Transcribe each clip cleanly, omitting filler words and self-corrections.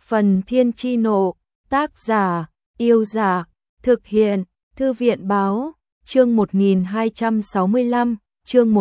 Phần Thiên Chi Nộ, tác giả, Yêu Giả, thực hiện, Thư viện Báo, chương 1265, chương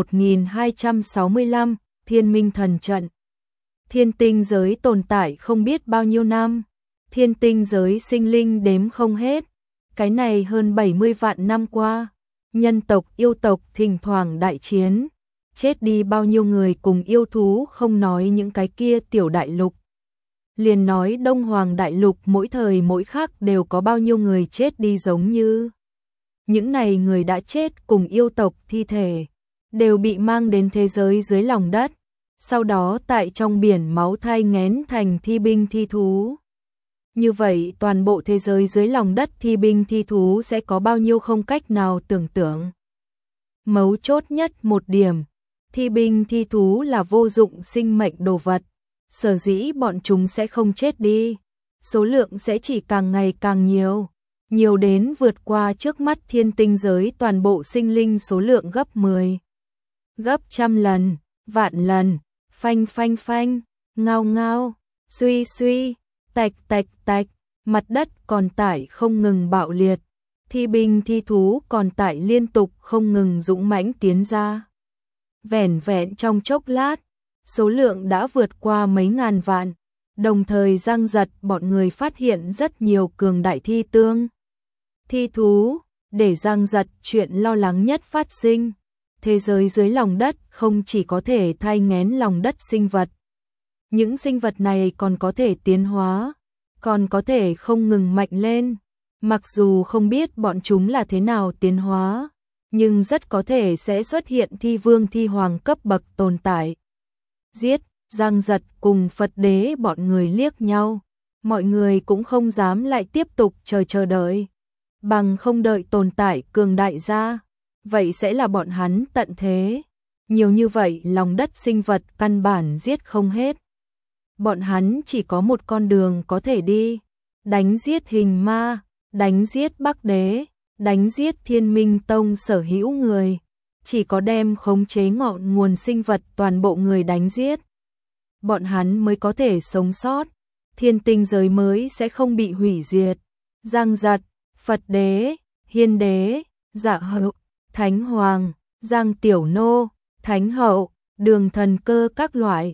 1265, Thiên Minh Thần Trận. Thiên tinh giới tồn tại không biết bao nhiêu năm, thiên tinh giới sinh linh đếm không hết, cái này hơn 70 vạn năm qua, nhân tộc yêu tộc thỉnh thoảng đại chiến, chết đi bao nhiêu người cùng yêu thú không nói những cái kia tiểu đại lục. Liền nói Đông Hoàng đại lục mỗi thời mỗi khắc đều có bao nhiêu người chết đi giống như. Những này người đã chết cùng yêu tộc thi thể, đều bị mang đến thế giới dưới lòng đất, sau đó tại trong biển máu thai nghén thành thi binh thi thú. Như vậy toàn bộ thế giới dưới lòng đất thi binh thi thú sẽ có bao nhiêu không cách nào tưởng tượng. Mấu chốt nhất một điểm, thi binh thi thú là vô dụng sinh mệnh đồ vật, sở dĩ bọn chúng sẽ không chết đi, số lượng sẽ chỉ càng ngày càng nhiều, nhiều đến vượt qua trước mắt thiên tinh giới toàn bộ sinh linh số lượng gấp 10, gấp trăm lần, vạn lần, phanh phanh phanh, ngao ngao, suy suy, tạch tạch tạch, mặt đất còn tải không ngừng bạo liệt, thi binh thi thú còn tải liên tục không ngừng dũng mãnh tiến ra. Vẻn vẹn trong chốc lát, số lượng đã vượt qua mấy ngàn vạn, đồng thời Giang Giật bọn người phát hiện rất nhiều cường đại thi tương. Thi thú, để Giang Giật chuyện lo lắng nhất phát sinh. Thế giới dưới lòng đất không chỉ có thể thai nghén lòng đất sinh vật. Những sinh vật này còn có thể tiến hóa, còn có thể không ngừng mạnh lên. Mặc dù không biết bọn chúng là thế nào tiến hóa, nhưng rất có thể sẽ xuất hiện thi vương thi hoàng cấp bậc tồn tại. Giết, Giang Giật cùng Phật Đế bọn người liếc nhau, mọi người cũng không dám lại tiếp tục chờ đợi. Bằng không đợi tồn tại cường đại ra, vậy sẽ là bọn hắn tận thế. Nhiều như vậy lòng đất sinh vật căn bản giết không hết. Bọn hắn chỉ có một con đường có thể đi, đánh giết Hình Ma, đánh giết Bắc Đế, đánh giết Thiên Minh Tông sở hữu người. Chỉ có đem khống chế ngọn nguồn sinh vật toàn bộ người đánh giết, bọn hắn mới có thể sống sót, thiên tinh giới mới sẽ không bị hủy diệt. Giang Giật, Phật Đế, Hiên Đế, Dạ Hậu, Thánh Hoàng, Giang Tiểu Nô, Thánh Hậu, Đường Thần Cơ các loại,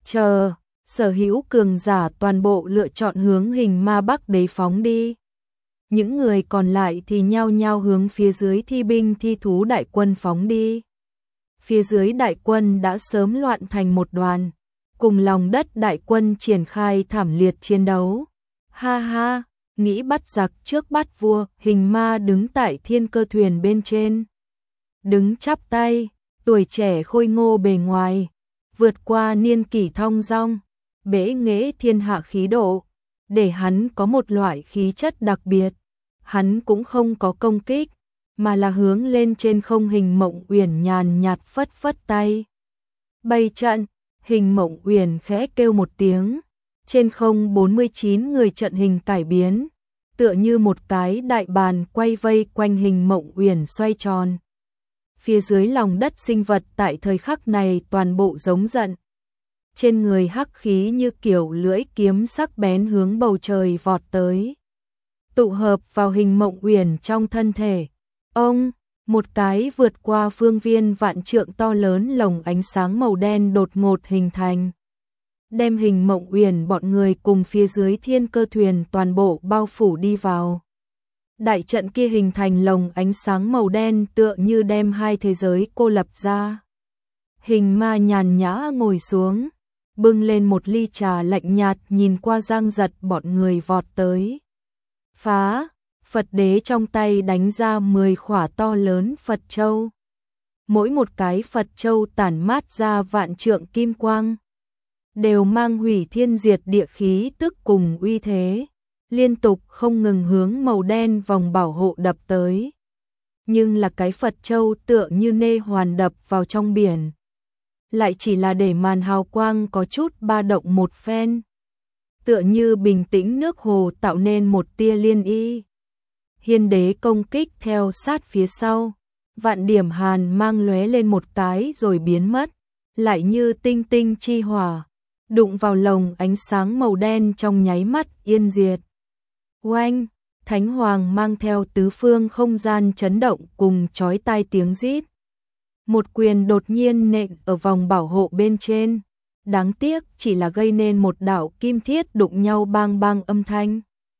sở hữu cường giả toàn bộ lựa chọn hướng Hình Ma Bắc Đế phóng đi. Những người còn lại thì nhao nhao hướng phía dưới thi binh thi thú đại quân phóng đi. Phía dưới đại quân đã sớm loạn thành một đoàn, cùng lòng đất đại quân triển khai thảm liệt chiến đấu. Ha ha, nghĩ bắt giặc trước bắt vua, Hình Ma đứng tại thiên cơ thuyền bên trên. Đứng chắp tay, tuổi trẻ khôi ngô bề ngoài, vượt qua niên kỷ thong dong, bẽ nghễ thiên hạ khí độ, để hắn có một loại khí chất đặc biệt. Hắn cũng không có công kích, mà là hướng lên trên không. Hình Mộng Uyển nhàn nhạt phất phất tay. Bày trận, Hình Mộng Uyển khẽ kêu một tiếng, trên không 49 người trận hình cải biến, tựa như một cái đại bàn quay vây quanh Hình Mộng Uyển xoay tròn. Phía dưới lòng đất sinh vật tại thời khắc này toàn bộ giống giận. Trên người hắc khí như kiểu lưỡi kiếm sắc bén hướng bầu trời vọt tới, tụ hợp vào Hình Mộng Uyển trong thân thể. Ông, một cái vượt qua phương viên vạn trượng to lớn lồng ánh sáng màu đen đột ngột hình thành, đem Hình Mộng Uyển bọn người cùng phía dưới thiên cơ thuyền toàn bộ bao phủ đi vào. Đại trận kia hình thành lồng ánh sáng màu đen tựa như đem hai thế giới cô lập ra. Hình Ma nhàn nhã ngồi xuống, bưng lên một ly trà lạnh nhạt nhìn qua Giang Giật bọn người vọt tới. Phá, Phật Đế trong tay đánh ra 10 khỏa to lớn Phật Châu. Mỗi một cái Phật Châu tản mát ra vạn trượng kim quang, đều mang hủy thiên diệt địa khí tức cùng uy thế, liên tục không ngừng hướng màu đen vòng bảo hộ đập tới. Nhưng là cái Phật Châu tựa như nê hoàn đập vào trong biển, lại chỉ là để màn hào quang có chút ba động một phen, tựa như bình tĩnh nước hồ tạo nên một tia liên y. Hiên Đế công kích theo sát phía sau, vạn điểm hàn mang lóe lên một cái rồi biến mất, lại như tinh tinh chi hỏa, đụng vào lồng ánh sáng màu đen trong nháy mắt yên diệt. Oanh, Thánh Hoàng mang theo tứ phương không gian chấn động cùng chói tai tiếng rít. Một quyền đột nhiên nện ở vòng bảo hộ bên trên, đáng tiếc chỉ là gây nên một đạo kim thiết đụng nhau bang bang âm thanh.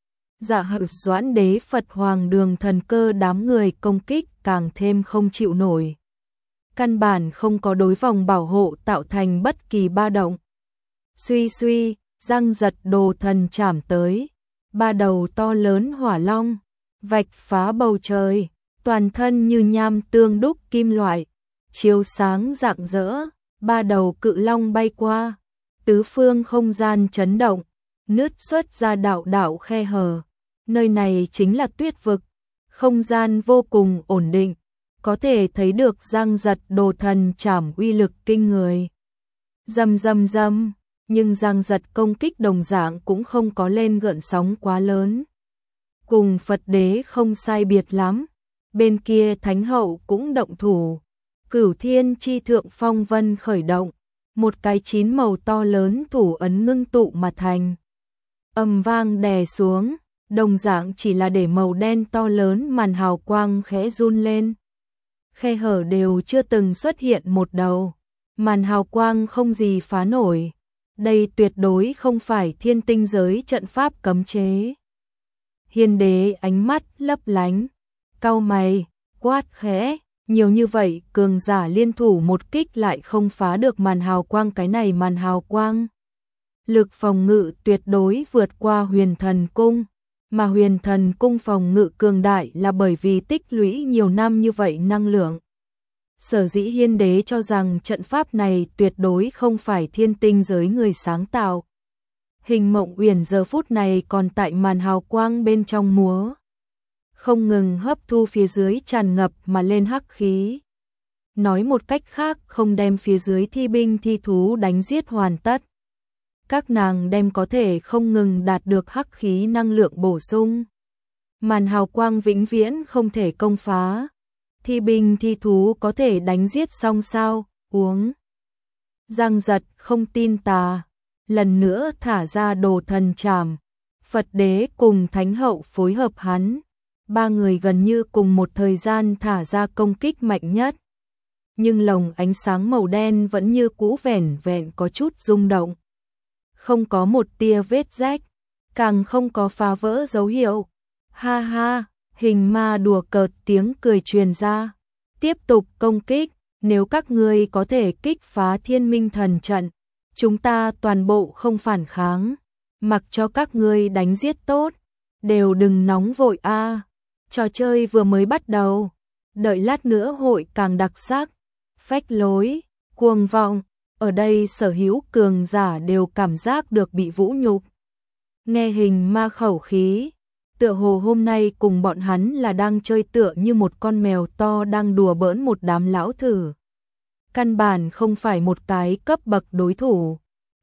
Dạ Hậu Doãn Đế Phật Hoàng Đường Thần Cơ đám người công kích càng thêm không chịu nổi. Căn bản không có đối vòng bảo hộ tạo thành bất kỳ ba động. Suy suy, răng giật đồ thần chảm tới. Ba đầu to lớn hỏa long, vạch phá bầu trời, toàn thân như nham tương đúc kim loại, chiếu sáng rạng rỡ, ba đầu cự long bay qua, tứ phương không gian chấn động, nứt xuất ra đạo đạo khe hở. Nơi này chính là Tuyết vực, không gian vô cùng ổn định, có thể thấy được răng giật đồ thần chảm uy lực kinh người. Rầm rầm rầm, nhưng răng giật công kích đồng dạng cũng không có lên gợn sóng quá lớn. Cùng Phật đế không sai biệt lắm, bên kia Thánh hậu cũng động thủ. Cửu Thiên chi thượng phong vân khởi động, một cái 9 màu to lớn thủ ấn ngưng tụ mà thành. Ầm vang đè xuống, đồng dạng chỉ là để màu đen to lớn màn hào quang khẽ run lên. Khe hở đều chưa từng xuất hiện một đầu, màn hào quang không gì phá nổi. Đây tuyệt đối không phải thiên tinh giới trận pháp cấm chế. Hiên đế ánh mắt lấp lánh, cau mày, quát khẽ, nhiều như vậy cường giả liên thủ một kích lại không phá được màn hào quang, cái này màn hào quang. Lực phòng ngự tuyệt đối vượt qua Huyền Thần Cung, mà Huyền Thần Cung phòng ngự cường đại là bởi vì tích lũy nhiều năm như vậy năng lượng. Sở dĩ Hiên đế cho rằng trận pháp này tuyệt đối không phải thiên tinh giới người sáng tạo. Hình Mộng Uyển giờ phút này còn tại màn hào quang bên trong múa, không ngừng hấp thu phía dưới tràn ngập mà lên hắc khí. Nói một cách khác, không đem phía dưới thi binh thi thú đánh giết hoàn tất, các nàng đem có thể không ngừng đạt được hắc khí năng lượng bổ sung. Màn hào quang vĩnh viễn không thể công phá. Thi binh thi thú có thể đánh giết xong sao? Uống. Răng giật không tin tà, lần nữa thả ra đồ thần trảm. Phật đế cùng Thánh hậu phối hợp hắn, ba người gần như cùng một thời gian thả ra công kích mạnh nhất. Nhưng lồng ánh sáng màu đen vẫn như cũ vẻn vẹn có chút rung động, không có một tia vết rách, càng không có phá vỡ dấu hiệu. Ha ha, Hình Ma đùa cợt tiếng cười truyền ra. Tiếp tục công kích, nếu các ngươi có thể kích phá Thiên Minh Thần trận, chúng ta toàn bộ không phản kháng, mặc cho các ngươi đánh giết tốt, đều đừng nóng vội a. Trò chơi vừa mới bắt đầu, đợi lát nữa hội càng đặc sắc. Phách lối, cuồng vọng, ở đây sở hữu cường giả đều cảm giác được bị vũ nhục. Nghe Hình Ma khẩu khí, tựa hồ hôm nay cùng bọn hắn là đang chơi tựa như một con mèo to đang đùa bỡn một đám lão thử. Căn bản không phải một cái cấp bậc đối thủ.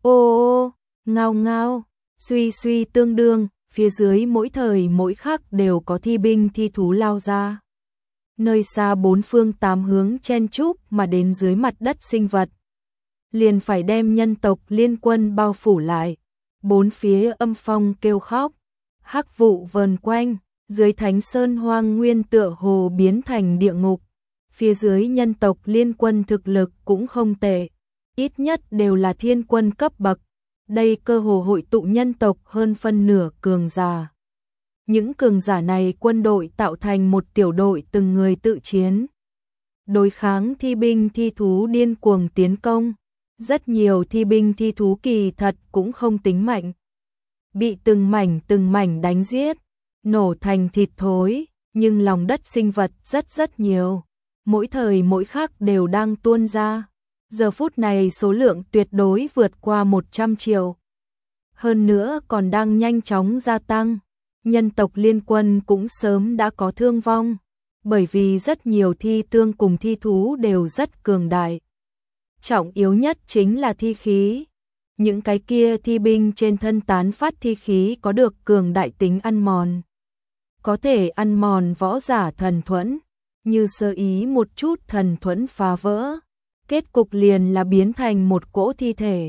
Ô, ngao ngao, suy suy tương đương, phía dưới mỗi thời mỗi khắc đều có thi binh thi thú lao ra. Nơi xa bốn phương tám hướng chen chúc mà đến dưới mặt đất sinh vật, liền phải đem nhân tộc liên quân bao phủ lại. Bốn phía âm phong kêu khóc, hắc vụ vờn quanh, dưới Thánh Sơn hoang nguyên tựa hồ biến thành địa ngục. Phía dưới nhân tộc liên quân thực lực cũng không tệ, ít nhất đều là thiên quân cấp bậc. Đây cơ hồ hội tụ nhân tộc hơn phân nửa cường giả. Những cường giả này quân đội tạo thành một tiểu đội từng người tự chiến, đối kháng thi binh thi thú điên cuồng tiến công. Rất nhiều thi binh thi thú kỳ thật cũng không tính mạnh, bị từng mảnh đánh giết, nổ thành thịt thối, nhưng lòng đất sinh vật rất nhiều, mỗi thời mỗi khắc đều đang tuôn ra. Giờ phút này số lượng tuyệt đối vượt qua 100 triệu. Hơn nữa còn đang nhanh chóng gia tăng. Nhân tộc liên quân cũng sớm đã có thương vong, bởi vì rất nhiều thi tương cùng thi thú đều rất cường đại. Trọng yếu nhất chính là thi khí. Những cái kia thi binh trên thân tán phát thi khí có được cường đại tính ăn mòn, có thể ăn mòn võ giả thần thuẫn, như sơ ý một chút thần thuẫn phá vỡ, kết cục liền là biến thành một cỗ thi thể.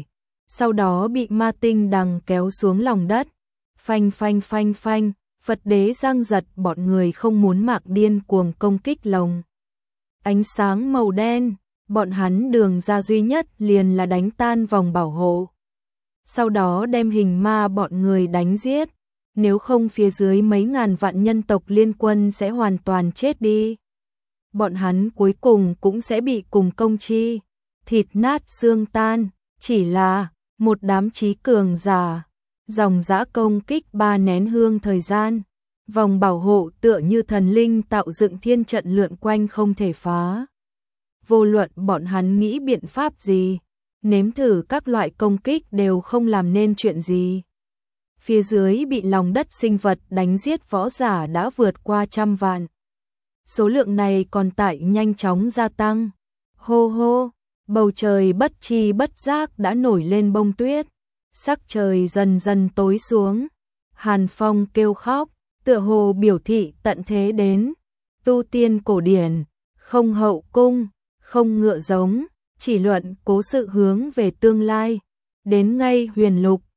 sau đó bị ma tinh đằng kéo xuống lòng đất. Phanh phanh phanh phanh, Phật đế giang giật, bọn người không muốn mạng điên cuồng công kích lồng ánh sáng màu đen, bọn hắn đường ra duy nhất liền là đánh tan vòng bảo hộ. Sau đó đem hình ma bọn người đánh giết, nếu không phía dưới mấy ngàn vạn nhân tộc liên quân sẽ hoàn toàn chết đi. Bọn hắn cuối cùng cũng sẽ bị cùng công chi, thịt nát xương tan, chỉ là một đám trí cường giả, dòng dã công kích 3 nén hương thời gian. Vòng bảo hộ tựa như thần linh tạo dựng thiên trận lượn quanh không thể phá. Vô luận bọn hắn nghĩ biện pháp gì, nếm thử các loại công kích đều không làm nên chuyện gì. Phía dưới bị lòng đất sinh vật đánh giết võ giả đã vượt qua 100 vạn. Số lượng này còn tại nhanh chóng gia tăng. Hô hô, bầu trời bất chi bất giác đã nổi lên bông tuyết. Sắc trời dần dần tối xuống. Hàn Phong kêu khóc, tựa hồ biểu thị tận thế đến. Tu tiên cổ điển, không hậu cung, không ngựa giống, chỉ luận cố sự hướng về tương lai. Đến ngay huyền lục,